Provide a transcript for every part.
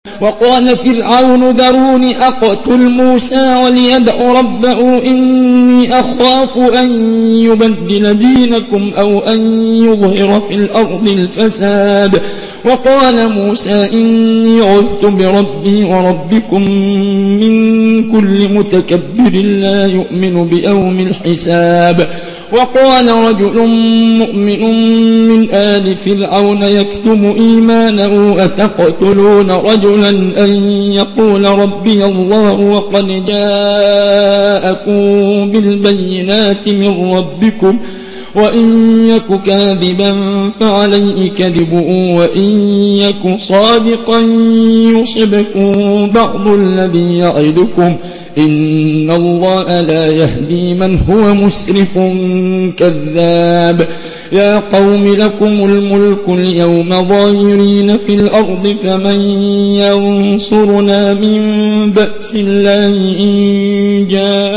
وقال فرعون ذروني أقتل موسى وليدع ربه إني أخاف أن يبدل دينكم أو أن يظهر في الأرض الفساد. وقال موسى إني عذت بربي وربكم من كل متكبر لا يؤمن بيوم الحساب. وقال رجل مؤمن من آل فرعون يكتم إيمانه أتقتلون رجلا أن يقول ربي الله وقد جاءكم بالبينات من ربكم وإن يك كاذبا فعليه كذبه وإن يك صادقا يصبكم بعض الذي يعدكم إن الله لا يهدي من هو مسرف كذاب. يا قوم لكم الملك اليوم ظاهرين في الأرض فمن ينصرنا من بأس الله إن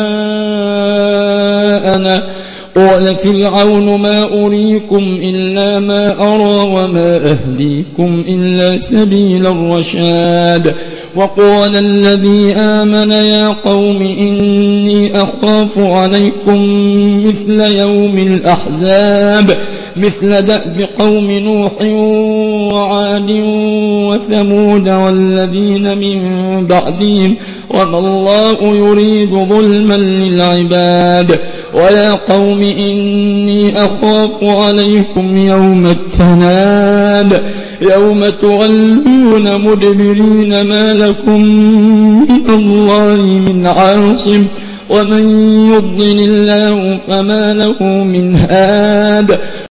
جاءنا. قال فرعون ما أريكم إلا ما أرى وما أهديكم إلا سبيل الرشاد. وقال الذي آمن يا قوم إني أخاف عليكم مثل يوم الأحزاب مثل دأب قوم نوح وعاد وثمود والذين من بعدهم وما الله يريد ظلما للعباد. ويا قوم إني أخاف عليكم يوم التناد يوم تولون مدبرين ما لكم من الله من عاصم ومن يضلل الله فما له من هاد.